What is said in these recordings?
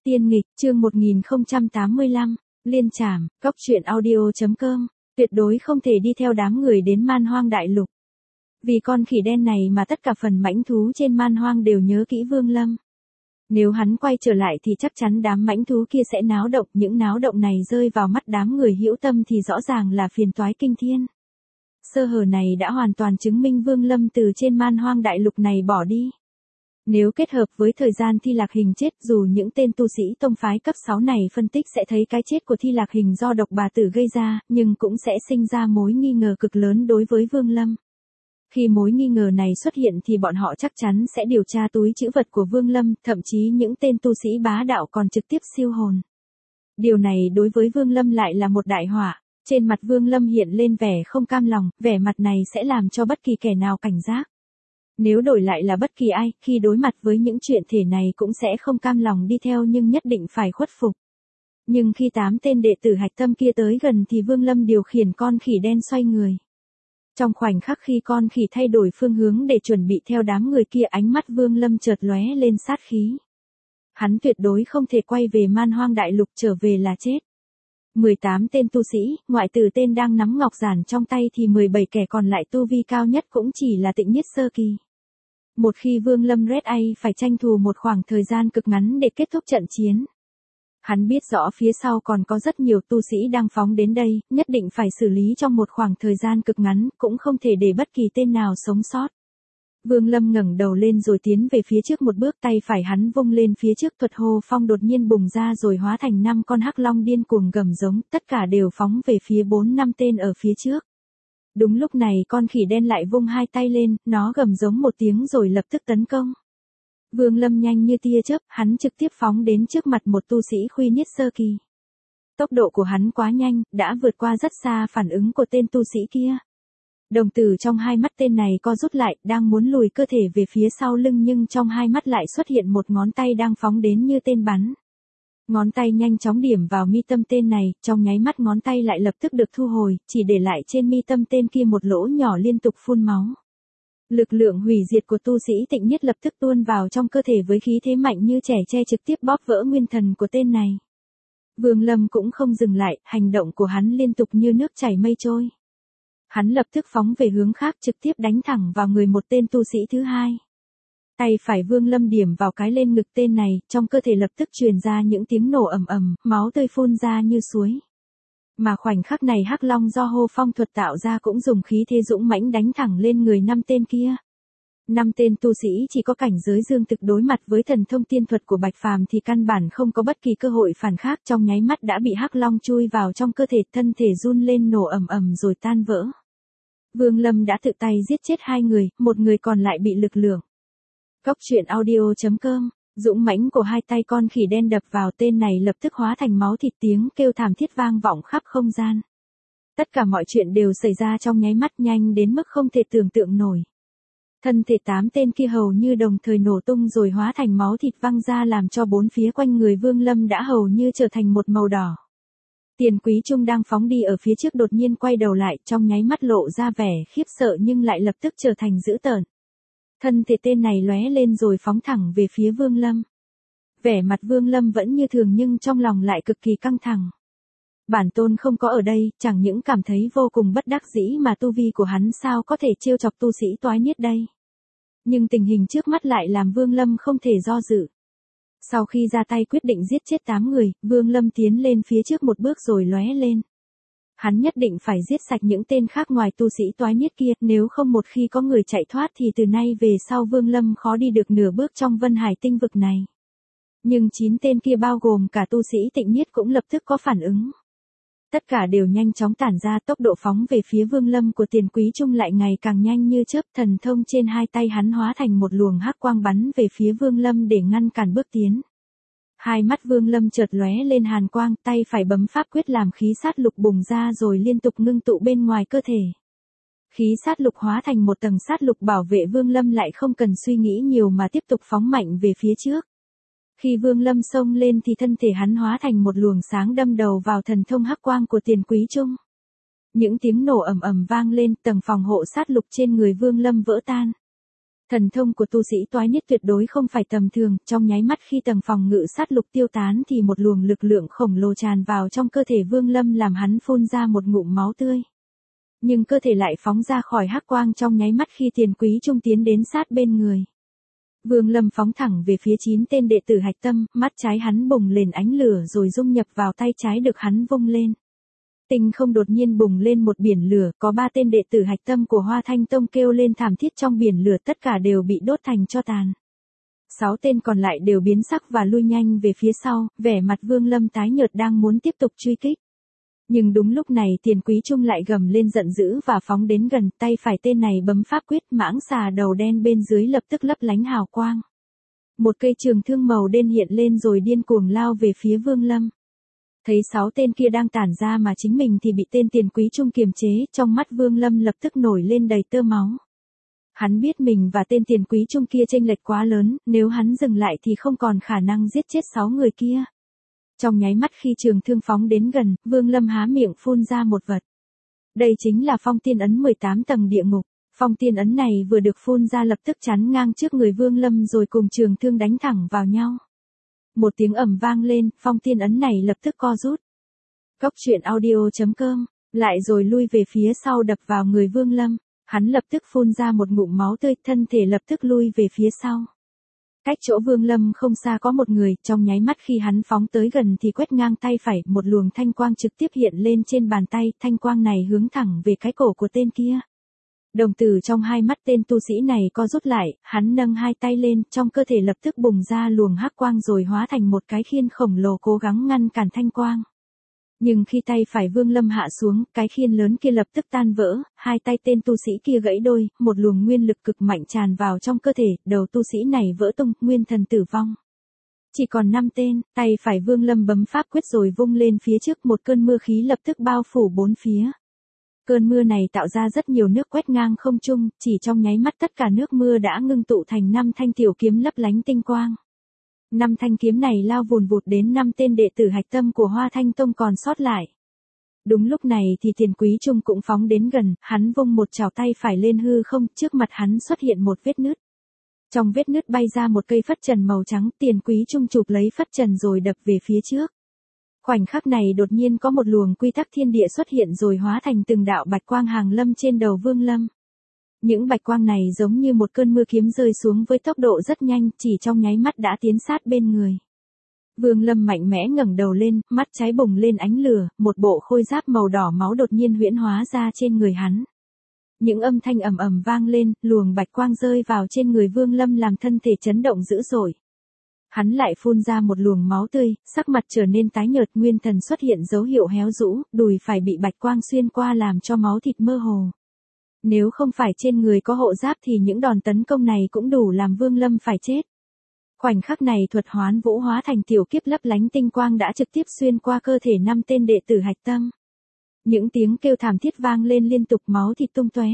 Tiên nghịch, chương 1085, Liên Trảm, Cóc truyện audio.com, tuyệt đối không thể đi theo đám người đến Man Hoang Đại Lục. Vì con khỉ đen này mà tất cả phần mãnh thú trên Man Hoang đều nhớ kỹ Vương Lâm. Nếu hắn quay trở lại thì chắc chắn đám mãnh thú kia sẽ náo động, những náo động này rơi vào mắt đám người hữu tâm thì rõ ràng là phiền toái kinh thiên. Sơ hở này đã hoàn toàn chứng minh Vương Lâm từ trên Man Hoang Đại Lục này bỏ đi. Nếu kết hợp với thời gian Thi Lạc Hình chết, dù những tên tu sĩ tông phái cấp 6 này phân tích sẽ thấy cái chết của Thi Lạc Hình do độc bà tử gây ra, nhưng cũng sẽ sinh ra mối nghi ngờ cực lớn đối với Vương Lâm. Khi mối nghi ngờ này xuất hiện thì bọn họ chắc chắn sẽ điều tra túi trữ vật của Vương Lâm, thậm chí những tên tu sĩ bá đạo còn trực tiếp siêu hồn. Điều này đối với Vương Lâm lại là một đại họa. Trên mặt Vương Lâm hiện lên vẻ không cam lòng, vẻ mặt này sẽ làm cho bất kỳ kẻ nào cảnh giác. Nếu đổi lại là bất kỳ ai, khi đối mặt với những chuyện thể này cũng sẽ không cam lòng đi theo nhưng nhất định phải khuất phục. Nhưng khi 8 tên đệ tử hạch tâm kia tới gần thì Vương Lâm điều khiển con khỉ đen xoay người. Trong khoảnh khắc khi con khỉ thay đổi phương hướng để chuẩn bị theo đám người kia, ánh mắt Vương Lâm chợt lóe lên sát khí. Hắn tuyệt đối không thể quay về Man Hoang Đại Lục, trở về là chết. 18 tên tu sĩ, ngoại trừ tên đang nắm ngọc giản trong tay thì 17 kẻ còn lại tu vi cao nhất cũng chỉ là tịnh nhất sơ kỳ. Một khi Vương Lâm Red Ai phải tranh thủ một khoảng thời gian cực ngắn để kết thúc trận chiến. Hắn biết rõ phía sau còn có rất nhiều tu sĩ đang phóng đến đây, nhất định phải xử lý trong một khoảng thời gian cực ngắn, cũng không thể để bất kỳ tên nào sống sót. Vương Lâm ngẩng đầu lên rồi tiến về phía trước một bước, tay phải hắn vung lên phía trước, thuật hồ phong đột nhiên bùng ra rồi hóa thành 5 con hắc long điên cuồng gầm giống, tất cả đều phóng về phía 4-5 tên ở phía trước. Đúng lúc này con khỉ đen lại vung hai tay lên, nó gầm giống một tiếng rồi lập tức tấn công. Vương Lâm nhanh như tia chớp, hắn trực tiếp phóng đến trước mặt một tu sĩ Khuy Niết sơ kỳ. Tốc độ của hắn quá nhanh, đã vượt qua rất xa phản ứng của tên tu sĩ kia. Đồng tử trong hai mắt tên này co rút lại, đang muốn lùi cơ thể về phía sau lưng nhưng trong hai mắt lại xuất hiện một ngón tay đang phóng đến như tên bắn. Ngón tay nhanh chóng điểm vào mi tâm tên này, trong nháy mắt ngón tay lại lập tức được thu hồi, chỉ để lại trên mi tâm tên kia một lỗ nhỏ liên tục phun máu. Lực lượng hủy diệt của tu sĩ tịnh nhất lập tức tuôn vào trong cơ thể với khí thế mạnh như trẻ tre, trực tiếp bóp vỡ nguyên thần của tên này. Vương Lâm cũng không dừng lại, hành động của hắn liên tục như nước chảy mây trôi. Hắn lập tức phóng về hướng khác, trực tiếp đánh thẳng vào người một tên tu sĩ thứ hai. Tay phải Vương Lâm điểm vào cái lên ngực tên này, trong cơ thể lập tức truyền ra những tiếng nổ ầm ầm, máu tươi phun ra như suối. Mà khoảnh khắc này hắc long do hô phong thuật tạo ra cũng dùng khí thế dũng mãnh đánh thẳng lên người 5 tên kia. 5 tên tu sĩ chỉ có cảnh giới dương thực đối mặt với thần thông tiên thuật của Bạch Phàm thì căn bản không có bất kỳ cơ hội phản kháng, trong nháy mắt đã bị hắc long chui vào trong cơ thể, thân thể run lên nổ ầm ầm rồi tan vỡ. Vương Lâm đã tự tay giết chết 2 người, một người còn lại bị lực lượng. Cóc truyện audio.com, dũng mãnh của hai tay con khỉ đen đập vào tên này lập tức hóa thành máu thịt, tiếng kêu thảm thiết vang vọng khắp không gian. Tất cả mọi chuyện đều xảy ra trong nháy mắt, nhanh đến mức không thể tưởng tượng nổi. Thân thể 8 tên kia hầu như đồng thời nổ tung rồi hóa thành máu thịt văng ra, làm cho bốn phía quanh người Vương Lâm đã hầu như trở thành một màu đỏ. Tiền Quý Trung đang phóng đi ở phía trước đột nhiên quay đầu lại, trong nháy mắt lộ ra vẻ khiếp sợ nhưng lại lập tức trở thành dữ tợn. Thân thể tên này lóe lên rồi phóng thẳng về phía Vương Lâm. Vẻ mặt Vương Lâm vẫn như thường nhưng trong lòng lại cực kỳ căng thẳng. Bản tôn không có ở đây, chẳng những cảm thấy vô cùng bất đắc dĩ mà tu vi của hắn sao có thể trêu chọc tu sĩ toái niết đây. Nhưng tình hình trước mắt lại làm Vương Lâm không thể do dự. Sau khi ra tay quyết định giết chết 8 người, Vương Lâm tiến lên phía trước một bước rồi lóe lên. Hắn nhất định phải giết sạch những tên khác ngoài tu sĩ toái niết kia, nếu không một khi có người chạy thoát thì từ nay về sau Vương Lâm khó đi được nửa bước trong Vân Hải tinh vực này. Nhưng 9 tên kia bao gồm cả tu sĩ tịnh niết cũng lập tức có phản ứng. Tất cả đều nhanh chóng tản ra, tốc độ phóng về phía Vương Lâm của Tiền Quý Trung lại ngày càng nhanh như chớp, thần thông trên hai tay hắn hóa thành một luồng hắc quang bắn về phía Vương Lâm để ngăn cản bước tiến. Hai mắt Vương Lâm chợt lóe lên hàn quang, tay phải bấm pháp quyết làm khí sát lục bùng ra rồi liên tục ngưng tụ bên ngoài cơ thể. Khí sát lục hóa thành một tầng sát lục bảo vệ Vương Lâm, lại không cần suy nghĩ nhiều mà tiếp tục phóng mạnh về phía trước. Khi Vương Lâm xông lên thì thân thể hắn hóa thành một luồng sáng đâm đầu vào thần thông hắc quang của Tiền Quý Trung. Những tiếng nổ ầm ầm vang lên, tầng phòng hộ sát lục trên người Vương Lâm vỡ tan. Thần thông của tu sĩ toái niết tuyệt đối không phải tầm thường, trong nháy mắt khi tầng phòng ngự sát lục tiêu tán thì một luồng lực lượng khổng lồ tràn vào trong cơ thể Vương Lâm làm hắn phun ra một ngụm máu tươi. Nhưng cơ thể lại phóng ra khỏi hắc quang trong nháy mắt khi Tiền Quý Trung tiến đến sát bên người. Vương Lâm phóng thẳng về phía 9 tên đệ tử hạch tâm, mắt trái hắn bùng lên ánh lửa rồi dung nhập vào tay trái được hắn vung lên. Tinh không đột nhiên bùng lên một biển lửa, có 3 tên đệ tử hạch tâm của Hoa Thanh Tông kêu lên thảm thiết trong biển lửa, tất cả đều bị đốt thành tro tàn. 6 tên còn lại đều biến sắc và lui nhanh về phía sau, vẻ mặt Vương Lâm tái nhợt đang muốn tiếp tục truy kích. Nhưng đúng lúc này Tiền Quý Trung lại gầm lên giận dữ và phóng đến gần, tay phải tên này bấm pháp quyết, mãng xà đầu đen bên dưới lập tức lấp lánh hào quang. Một cây trường thương màu đen hiện lên rồi điên cuồng lao về phía Vương Lâm. Thấy 6 tên kia đang tản ra mà chính mình thì bị tên Tiền Quý Trung kiềm chế, trong mắt Vương Lâm lập tức nổi lên đầy tơ máu. Hắn biết mình và tên Tiền Quý Trung kia chênh lệch quá lớn, nếu hắn dừng lại thì không còn khả năng giết chết 6 người kia. Trong nháy mắt khi trường thương phóng đến gần, Vương Lâm há miệng phun ra một vật. Đây chính là phong tiên ấn 18 tầng địa ngục. Phong tiên ấn này vừa được phun ra lập tức chắn ngang trước người Vương Lâm rồi cùng trường thương đánh thẳng vào nhau. Một tiếng ầm vang lên, phong tiên ấn này lập tức co rút. Cốc truyện audio.com, lại rồi lui về phía sau đập vào người Vương Lâm. Hắn lập tức phun ra một ngụm máu tươi, thân thể lập tức lui về phía sau. Cách chỗ Vương Lâm không xa có một người, trong nháy mắt khi hắn phóng tới gần thì quét ngang tay phải, một luồng thanh quang trực tiếp hiện lên trên bàn tay, thanh quang này hướng thẳng về cái cổ của tên kia. Đồng tử trong hai mắt tên tu sĩ này co rút lại, hắn nâng hai tay lên, trong cơ thể lập tức bùng ra luồng hắc quang rồi hóa thành một cái khiên khổng lồ cố gắng ngăn cản thanh quang. Nhưng khi tay phải Vương Lâm hạ xuống, cái khiên lớn kia lập tức tan vỡ, hai tay tên tu sĩ kia gãy đôi, một luồng nguyên lực cực mạnh tràn vào trong cơ thể, đầu tu sĩ này vỡ tung, nguyên thần tử vong. Chỉ còn 5 tên, tay phải Vương Lâm bấm pháp quyết rồi vung lên phía trước, một cơn mưa khí lập tức bao phủ bốn phía. Cơn mưa này tạo ra rất nhiều nước quét ngang không trung, chỉ trong nháy mắt tất cả nước mưa đã ngưng tụ thành 5 thanh tiểu kiếm lấp lánh tinh quang. 5 thanh kiếm này lao vùn vụt đến 5 tên đệ tử hạch tâm của Hoa Thanh Tông còn sót lại. Đúng lúc này thì Tiền Quý Trung cũng phóng đến gần, hắn vung một chảo tay phải lên hư không, trước mặt hắn xuất hiện một vết nứt. Trong vết nứt bay ra một cây phất trần màu trắng, Tiền Quý Trung chụp lấy phất trần rồi đập về phía trước. Khoảnh khắc này đột nhiên có một luồng quy tắc thiên địa xuất hiện rồi hóa thành từng đạo bạch quang hàng lâm trên đầu Vương Lâm. Những bạch quang này giống như một cơn mưa kiếm rơi xuống với tốc độ rất nhanh, chỉ trong nháy mắt đã tiến sát bên người. Vương Lâm mạnh mẽ ngẩng đầu lên, mắt trái bùng lên ánh lửa, một bộ khôi giáp màu đỏ máu đột nhiên huyễn hóa ra trên người hắn. Những âm thanh ầm ầm vang lên, luồng bạch quang rơi vào trên người Vương Lâm làm thân thể chấn động dữ dội. Hắn lại phun ra một luồng máu tươi, sắc mặt trở nên tái nhợt, nguyên thần xuất hiện dấu hiệu héo rũ, đùi phải bị bạch quang xuyên qua làm cho máu thịt mơ hồ. Nếu không phải trên người có hộ giáp thì những đòn tấn công này cũng đủ làm Vương Lâm phải chết. Khoảnh khắc này thuật hoán vũ hóa thành tiểu kiếp lấp lánh tinh quang đã trực tiếp xuyên qua cơ thể 5 tên đệ tử hạch tâm. Những tiếng kêu thảm thiết vang lên liên tục, máu thịt tung tóe.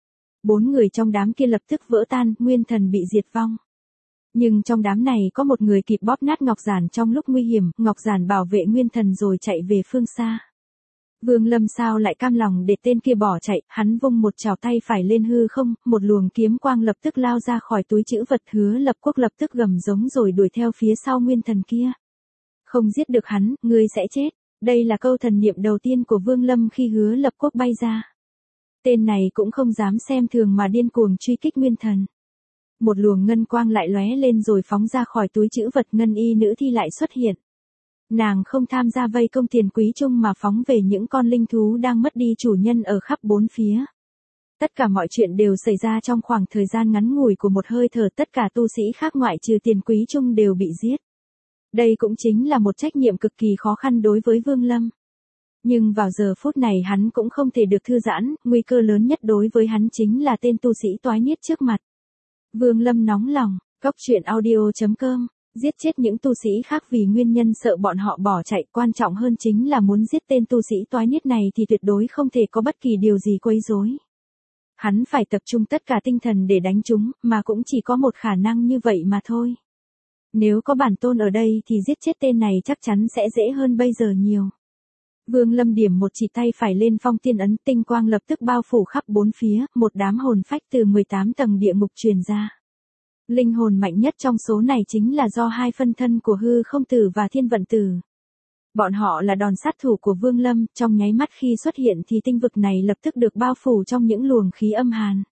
4 người trong đám kia lập tức vỡ tan, nguyên thần bị diệt vong. Nhưng trong đám này có một người kịp bóp nát ngọc giản trong lúc nguy hiểm, ngọc giản bảo vệ nguyên thần rồi chạy về phương xa. Vương Lâm sao lại cam lòng để tên kia bỏ chạy, hắn vung một chảo tay phải lên hư không, một luồng kiếm quang lập tức lao ra khỏi túi trữ vật, Hứa Lập Quốc lập tức gầm giống rồi đuổi theo phía sau nguyên thần kia. Không giết được hắn, ngươi sẽ chết. Đây là câu thần niệm đầu tiên của Vương Lâm khi Hứa Lập Quốc bay ra. Tên này cũng không dám xem thường mà điên cuồng truy kích nguyên thần. Một luồng ngân quang lại lóe lên rồi phóng ra khỏi túi trữ vật, ngân y nữ thi lại xuất hiện. Nàng không tham gia vây công Tiền Quý Trung mà phóng về những con linh thú đang mất đi chủ nhân ở khắp bốn phía. Tất cả mọi chuyện đều xảy ra trong khoảng thời gian ngắn ngủi của một hơi thở, tất cả tu sĩ khác ngoại trừ Tiền Quý Trung đều bị giết. Đây cũng chính là một trách nhiệm cực kỳ khó khăn đối với Vương Lâm. Nhưng vào giờ phút này hắn cũng không thể được thư giãn, nguy cơ lớn nhất đối với hắn chính là tên tu sĩ toái niết trước mặt. Vương Lâm nóng lòng, cốc truyện audio.com, giết chết những tu sĩ khác vì nguyên nhân sợ bọn họ bỏ chạy, quan trọng hơn chính là muốn giết tên tu sĩ toái niết này thì tuyệt đối không thể có bất kỳ điều gì quấy rối. Hắn phải tập trung tất cả tinh thần để đánh chúng, mà cũng chỉ có một khả năng như vậy mà thôi. Nếu có bản tôn ở đây thì giết chết tên này chắc chắn sẽ dễ hơn bây giờ nhiều. Vương Lâm điểm một chỉ tay phải lên phong tiên ấn, tinh quang lập tức bao phủ khắp bốn phía, một đám hồn phách từ 18 tầng địa ngục truyền ra. Linh hồn mạnh nhất trong số này chính là do hai phân thân của hư không tử và thiên vận tử. Bọn họ là đòn sát thủ của Vương Lâm, trong nháy mắt khi xuất hiện thì tinh vực này lập tức được bao phủ trong những luồng khí âm hàn.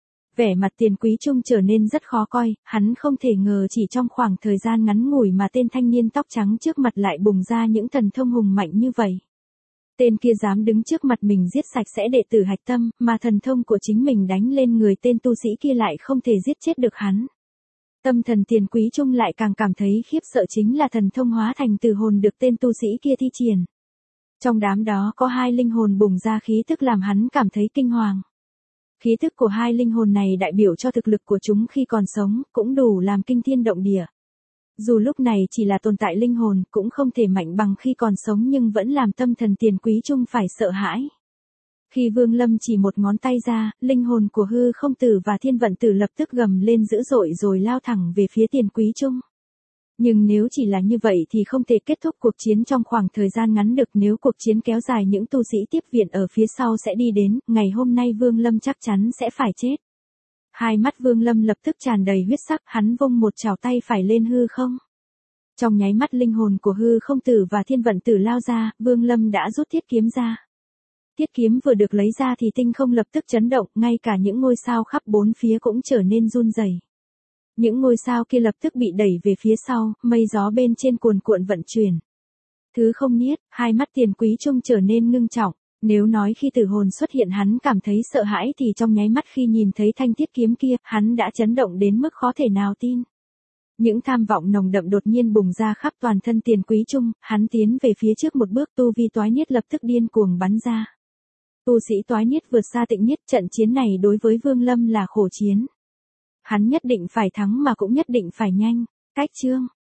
Vẻ mặt Tiền Quý Trung trở nên rất khó coi, hắn không thể ngờ chỉ trong khoảng thời gian ngắn ngủi mà tên thanh niên tóc trắng trước mặt lại bùng ra những thần thông hùng mạnh như vậy. Tên kia dám đứng trước mặt mình giết sạch sẽ đệ tử Hạch Tâm, mà thần thông của chính mình đánh lên người tên tu sĩ kia lại không thể giết chết được hắn. Tâm thần Tiền Quý Trung lại càng cảm thấy khiếp sợ, chính là thần thông hóa thành từ hồn được tên tu sĩ kia thi triển. Trong đám đó có hai linh hồn bùng ra khí tức làm hắn cảm thấy kinh hoàng. Khí tức của hai linh hồn này đại biểu cho thực lực của chúng khi còn sống, cũng đủ làm kinh thiên động địa. Dù lúc này chỉ là tồn tại linh hồn, cũng không thể mạnh bằng khi còn sống nhưng vẫn làm tâm thần Tiền Quý Trung phải sợ hãi. Khi Vương Lâm chỉ một ngón tay ra, linh hồn của hư không tử và thiên vận tử lập tức gầm lên dữ dội rồi lao thẳng về phía Tiền Quý Trung. Nhưng nếu chỉ là như vậy thì không thể kết thúc cuộc chiến trong khoảng thời gian ngắn được, nếu cuộc chiến kéo dài những tu sĩ tiếp viện ở phía sau sẽ đi đến, ngày hôm nay Vương Lâm chắc chắn sẽ phải chết. Hai mắt Vương Lâm lập tức tràn đầy huyết sắc, hắn vung một chảo tay phải lên hư không. Trong nháy mắt linh hồn của hư không tử và thiên vận tử lao ra, Vương Lâm đã rút thiết kiếm ra. Thiết kiếm vừa được lấy ra thì tinh không lập tức chấn động, ngay cả những ngôi sao khắp bốn phía cũng trở nên run rẩy. Những ngôi sao kia lập tức bị đẩy về phía sau, mây gió bên trên cuồn cuộn vận chuyển. Thứ không niết, hai mắt Tiền Quý Trung trở nên ngưng trọng. Nếu nói khi tử hồn xuất hiện hắn cảm thấy sợ hãi thì trong nháy mắt khi nhìn thấy thanh thiết kiếm kia, hắn đã chấn động đến mức khó thể nào tin. Những tham vọng nồng đậm đột nhiên bùng ra khắp toàn thân Tiền Quý Trung, hắn tiến về phía trước một bước, tu vi toái niết lập tức điên cuồng bắn ra. Tu sĩ toái niết vượt xa tịnh niết, trận chiến này đối với Vương Lâm là khổ chiến. Hắn nhất định phải thắng mà cũng nhất định phải nhanh. Cách chương